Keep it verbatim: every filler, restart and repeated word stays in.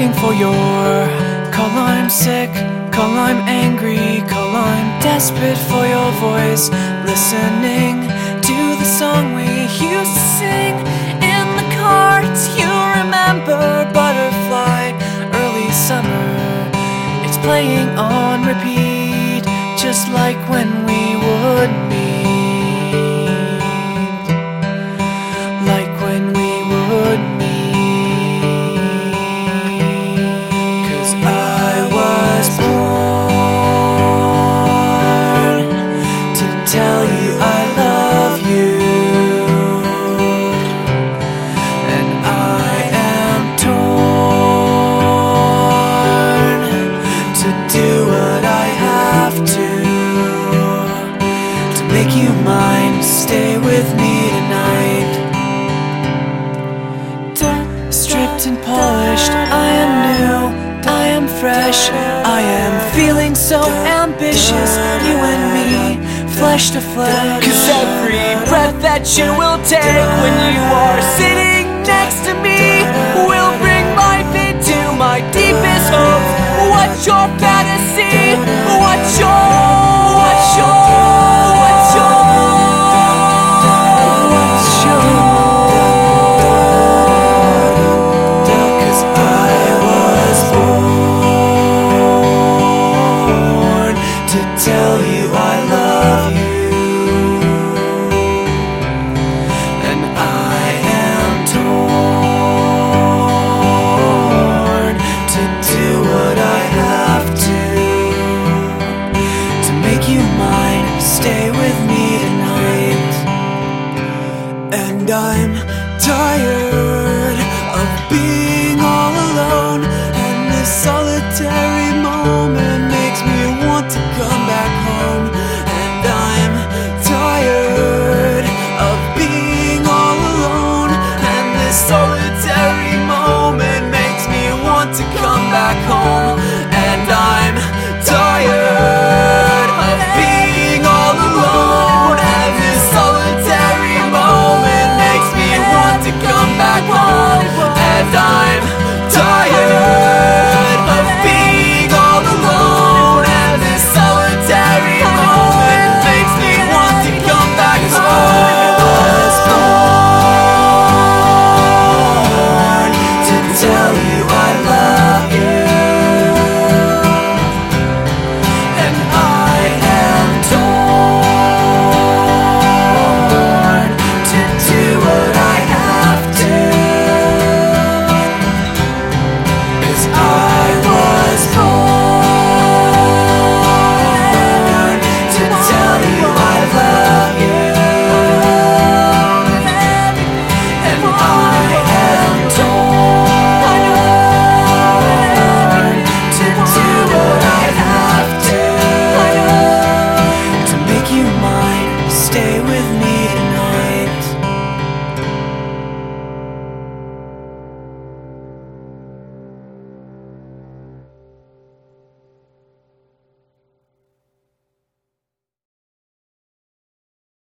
waiting for your call. I'm sick, call I'm angry, call I'm desperate for your voice. Listening to the song we used to sing in the car. Do you remember Butterfly, early summer? It's playing on repeat, just like when we would meet, like when we would meet. Tell you I love you, and I am torn to do what I have to to make you mine. Stay with me tonight. Stripped and polished, I am new, I am fresh, I am feeling so ambitious. You and me, flesh to flesh. 'Cause every breath that you will take when you are sitting next to me will bring life into my deepest hopes. What's your fantasy? What's your, what's your, what's your, what's your? 'Cause I was born to tell you